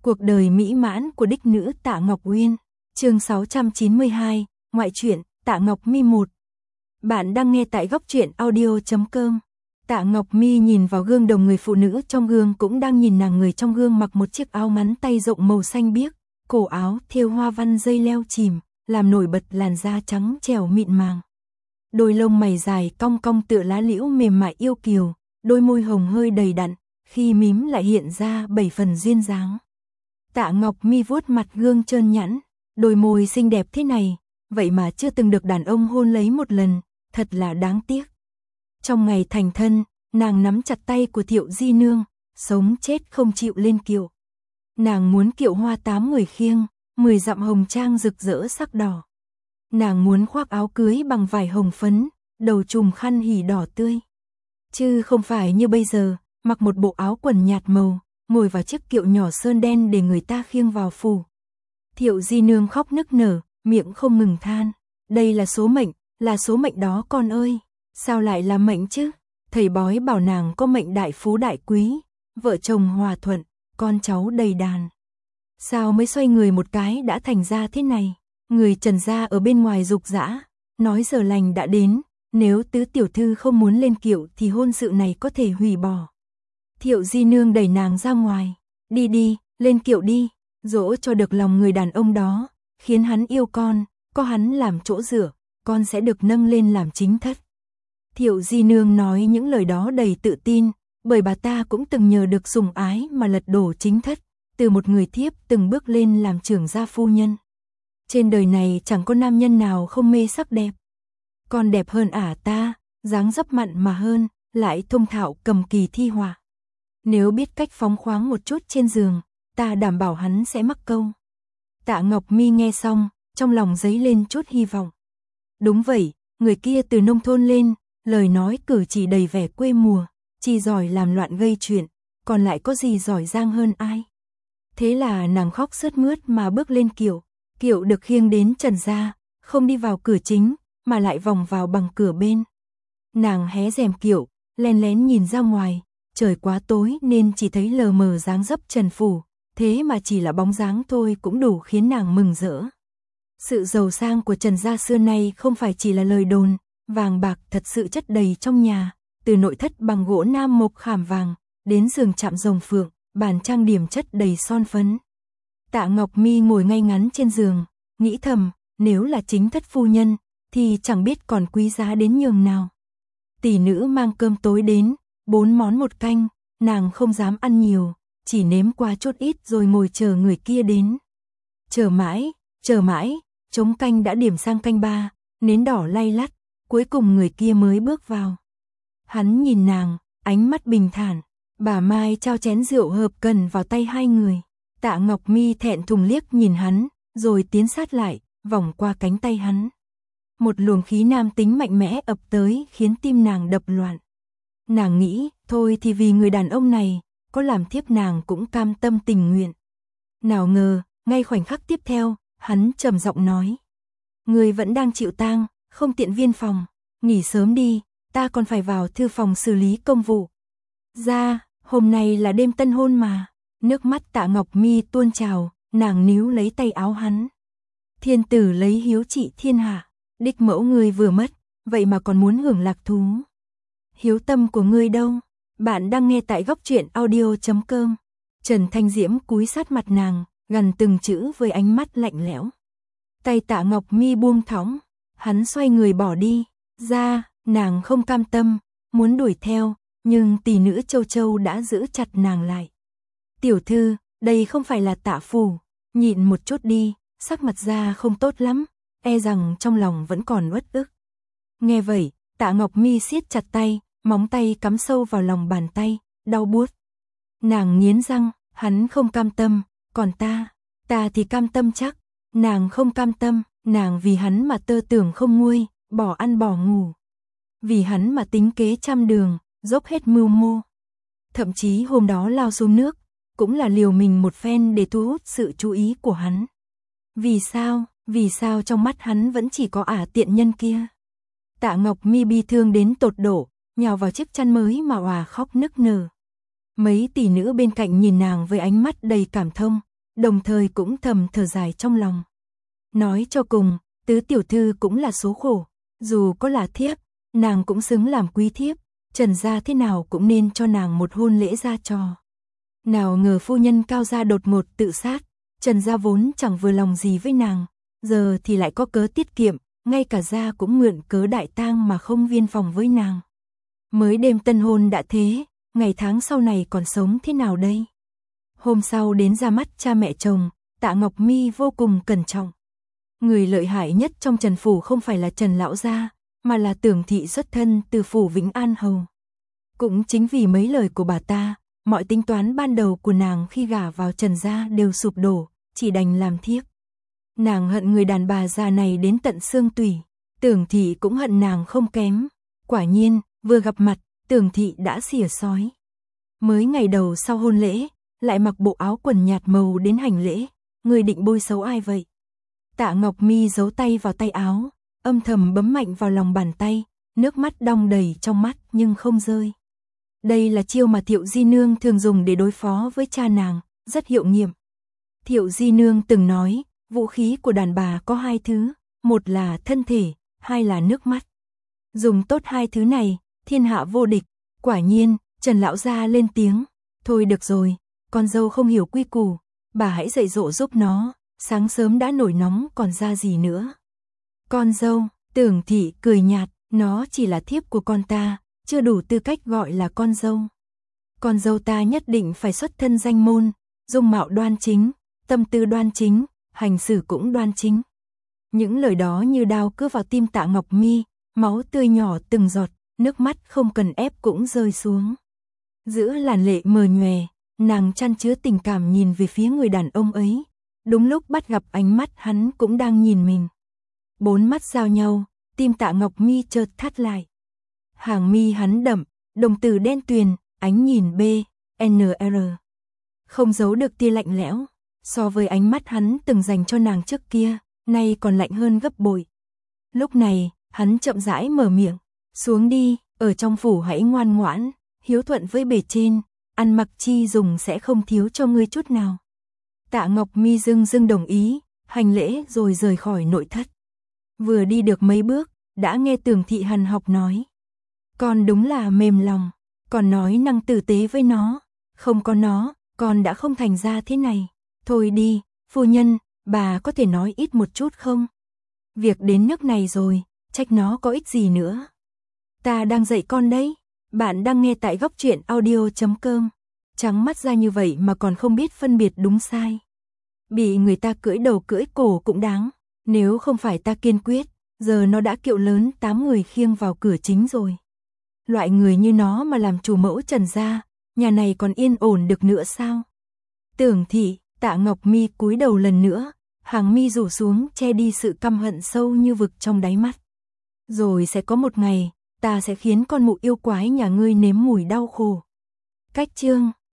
Cuộc đời mỹ mãn của đích nữ Tạ Ngọc Uyên. Chương 692, ngoại truyện, Tạ Ngọc Mi 1. Bạn đang nghe tại góc truyện audio.com. Tạ Ngọc Mi nhìn vào gương đồng, người phụ nữ trong gương cũng đang nhìn nàng. Người trong gương mặc một chiếc áo ngắn tay rộng màu xanh biếc, cổ áo thêu hoa văn dây leo chìm, làm nổi bật làn da trắng trẻo mịn màng. Đôi lông mày dài cong cong tựa lá liễu mềm mại yêu kiều, đôi môi hồng hơi đầy đặn, khi mím lại hiện ra 7 phần duyên dáng. Tạ Ngọc Mi vuốt mặt gương trơn nhẵn, đôi môi xinh đẹp thế này, vậy mà chưa từng được đàn ông hôn lấy một lần, thật là đáng tiếc. Trong ngày thành thân, nàng nắm chặt tay của Thiệu Di Nương, sống chết không chịu lên kiệu. Nàng muốn kiệu hoa 8 người khiêng, 10 dặm hồng trang rực rỡ sắc đỏ. Nàng muốn khoác áo cưới bằng vải hồng phấn, đầu trùm khăn hỉ đỏ tươi. Chứ không phải như bây giờ, mặc một bộ áo quần nhạt màu, ngồi vào chiếc kiệu nhỏ sơn đen để người ta khiêng vào phủ. Thiệu Di Nương khóc nức nở, miệng không ngừng than. Đây là số mệnh đó con ơi. Sao lại là mệnh chứ? Thầy bói bảo nàng có mệnh đại phú đại quý, vợ chồng hòa thuận, con cháu đầy đàn. Sao mới xoay người một cái đã thành ra thế này? Người Trần gia ở bên ngoài rục rã, nói giờ lành đã đến, nếu tứ tiểu thư không muốn lên kiệu thì hôn sự này có thể hủy bỏ. Thiệu Di Nương đẩy nàng ra ngoài. Đi đi, lên kiệu đi, dỗ cho được lòng người đàn ông đó, khiến hắn yêu con, có hắn làm chỗ dựa, con sẽ được nâng lên làm chính thất. Thiệu Di Nương nói những lời đó đầy tự tin, bởi bà ta cũng từng nhờ được sủng ái mà lật đổ chính thất, từ một người thiếp từng bước lên làm trưởng gia phu nhân. Trên đời này chẳng có nam nhân nào không mê sắc đẹp. Con đẹp hơn ả ta, dáng dấp mặn mà hơn, lại thông thạo cầm kỳ thi họa. Nếu biết cách phóng khoáng một chút trên giường, ta đảm bảo hắn sẽ mắc câu. Tạ Ngọc Mi nghe xong, trong lòng dấy lên chút hy vọng. Đúng vậy, người kia từ nông thôn lên, lời nói cử chỉ đầy vẻ quê mùa, chỉ giỏi làm loạn gây chuyện, còn lại có gì giỏi giang hơn ai. Thế là nàng khóc sướt mướt mà bước lên kiệu, kiệu được khiêng đến Trần gia, không đi vào cửa chính, mà lại vòng vào bằng cửa bên. Nàng hé rèm kiệu, lén lén nhìn ra ngoài, trời quá tối nên chỉ thấy lờ mờ dáng dấp Trần phủ, thế mà chỉ là bóng dáng thôi cũng đủ khiến nàng mừng rỡ. Sự giàu sang của Trần gia xưa nay không phải chỉ là lời đồn, vàng bạc thật sự chất đầy trong nhà, từ nội thất bằng gỗ nam mộc khảm vàng, đến giường chạm rồng phượng, bàn trang điểm chất đầy son phấn. Tạ Ngọc Mi ngồi ngay ngắn trên giường, nghĩ thầm, nếu là chính thất phu nhân, thì chẳng biết còn quý giá đến nhường nào. Tỷ nữ mang cơm tối đến, 4 món 1 canh, nàng không dám ăn nhiều, chỉ nếm qua chút ít rồi ngồi chờ người kia đến. Chờ mãi, trống canh đã điểm sang canh 3, nến đỏ lay lắt, cuối cùng người kia mới bước vào. Hắn nhìn nàng, ánh mắt bình thản, bà Mai trao chén rượu hợp cần vào tay hai người. Tạ Ngọc Mi thẹn thùng liếc nhìn hắn, rồi tiến sát lại, vòng qua cánh tay hắn. Một luồng khí nam tính mạnh mẽ ập tới khiến tim nàng đập loạn. Nàng nghĩ, thôi thì vì người đàn ông này, có làm thiếp nàng cũng cam tâm tình nguyện. Nào ngờ, ngay khoảnh khắc tiếp theo, hắn trầm giọng nói. Người vẫn đang chịu tang, không tiện viên phòng, nghỉ sớm đi, ta còn phải vào thư phòng xử lý công vụ. Ra, hôm nay là đêm tân hôn mà. Nước mắt Tạ Ngọc Mi tuôn trào, nàng níu lấy tay áo hắn. Thiên tử lấy hiếu trị thiên hạ, đích mẫu ngươi vừa mất, vậy mà còn muốn hưởng lạc thú. Hiếu tâm của ngươi đâu? Bạn đang nghe tại góc truyện audio.com. Trần Thanh Diễm cúi sát mặt nàng, gần từng chữ với ánh mắt lạnh lẽo. Tay Tạ Ngọc Mi buông thõng, hắn xoay người bỏ đi. Ra, nàng không cam tâm, muốn đuổi theo, nhưng tỷ nữ Châu Châu đã giữ chặt nàng lại. Tiểu thư, đây không phải là Tạ phủ, nhịn một chút đi, sắc mặt ra không tốt lắm, e rằng trong lòng vẫn còn uất ức. Nghe vậy, Tạ Ngọc Mi siết chặt tay, móng tay cắm sâu vào lòng bàn tay, đau buốt. Nàng nghiến răng, hắn không cam tâm, còn ta thì cam tâm chắc. Nàng không cam tâm, nàng vì hắn mà tơ tưởng không nguôi, bỏ ăn bỏ ngủ. Vì hắn mà tính kế trăm đường, dốc hết mưu mô. Thậm chí hôm đó lao xuống nước, cũng là liều mình một phen để thu hút sự chú ý của hắn. Vì sao trong mắt hắn vẫn chỉ có ả tiện nhân kia? Tạ Ngọc Mi bi thương đến tột độ, nhào vào chiếc chăn mới mà òa khóc nức nở. Mấy tỷ nữ bên cạnh nhìn nàng với ánh mắt đầy cảm thông, đồng thời cũng thầm thở dài trong lòng. Nói cho cùng, tứ tiểu thư cũng là số khổ, dù có là thiếp, nàng cũng xứng làm quý thiếp, Trần gia thế nào cũng nên cho nàng một hôn lễ ra trò. Nào ngờ phu nhân Cao gia đột ngột tự sát, Trần gia vốn chẳng vừa lòng gì với nàng, giờ thì lại có cớ tiết kiệm, ngay cả gia cũng mượn cớ đại tang mà không viên phòng với nàng. Mới đêm tân hôn đã thế, ngày tháng sau này còn sống thế nào đây? Hôm sau đến ra mắt cha mẹ chồng, Tạ Ngọc Mi vô cùng cẩn trọng. Người lợi hại nhất trong Trần phủ không phải là Trần lão gia, mà là Tưởng thị xuất thân từ phủ Vĩnh An hầu. Cũng chính vì mấy lời của bà ta, mọi tính toán ban đầu của nàng khi gả vào Trần gia đều sụp đổ, chỉ đành làm thiếp. Nàng hận người đàn bà già này đến tận xương tủy, Tưởng thị cũng hận nàng không kém. Quả nhiên, vừa gặp mặt, Tưởng thị đã xỉa xói. Mới ngày đầu sau hôn lễ, lại mặc bộ áo quần nhạt màu đến hành lễ, người định bôi xấu ai vậy? Tạ Ngọc Mi giấu tay vào tay áo, âm thầm bấm mạnh vào lòng bàn tay, nước mắt đong đầy trong mắt nhưng không rơi. Đây là chiêu mà Thiệu Di Nương thường dùng để đối phó với cha nàng, rất hiệu nghiệm. Thiệu Di Nương từng nói, vũ khí của đàn bà có hai thứ, một là thân thể, hai là nước mắt. Dùng tốt hai thứ này, thiên hạ vô địch. Quả nhiên, Trần lão gia lên tiếng, thôi được rồi, con dâu không hiểu quy củ, bà hãy dạy dỗ giúp nó, sáng sớm đã nổi nóng còn ra gì nữa. Con dâu, Tưởng thị cười nhạt, nó chỉ là thiếp của con ta, chưa đủ tư cách gọi là con dâu. Con dâu ta nhất định phải xuất thân danh môn, dung mạo đoan chính, tâm tư đoan chính, hành xử cũng đoan chính. Những lời đó như đao cứa vào tim Tạ Ngọc Mi, máu tươi nhỏ từng giọt, nước mắt không cần ép cũng rơi xuống. Giữa làn lệ mờ nhòe, nàng chan chứa tình cảm nhìn về phía người đàn ông ấy. Đúng lúc bắt gặp ánh mắt hắn cũng đang nhìn mình. Bốn mắt giao nhau, tim Tạ Ngọc Mi chợt thắt lại. Hàng mi hắn đậm, đồng tử đen tuyền, ánh nhìn BNR. Không giấu được tia lạnh lẽo, so với ánh mắt hắn từng dành cho nàng trước kia, nay còn lạnh hơn gấp bội. Lúc này, hắn chậm rãi mở miệng, xuống đi, ở trong phủ hãy ngoan ngoãn, hiếu thuận với bề trên, ăn mặc chi dùng sẽ không thiếu cho ngươi chút nào. Tạ Ngọc Mi dưng dưng đồng ý, hành lễ rồi rời khỏi nội thất. Vừa đi được mấy bước, đã nghe Tưởng thị hằn học nói. Con đúng là mềm lòng, còn nói năng tử tế với nó, không có nó, con đã không thành ra thế này. Thôi đi, phu nhân, bà có thể nói ít một chút không? Việc đến nước này rồi, trách nó có ích gì nữa. Ta đang dạy con đấy, bạn đang nghe tại Góc Truyện Audio.com. Trắng mắt ra như vậy mà còn không biết phân biệt đúng sai. Bị người ta cưỡi đầu cưỡi cổ cũng đáng, nếu không phải ta kiên quyết, giờ nó đã kiệu lớn 8 người khiêng vào cửa chính rồi. Loại người như nó mà làm chủ mẫu Trần gia, nhà này còn yên ổn được nữa sao? Tưởng thị, Tạ Ngọc Mi cúi đầu lần nữa, hàng mi rủ xuống che đi sự căm hận sâu như vực trong đáy mắt. Rồi sẽ có một ngày, ta sẽ khiến con mụ yêu quái nhà ngươi nếm mùi đau khổ. Cách chương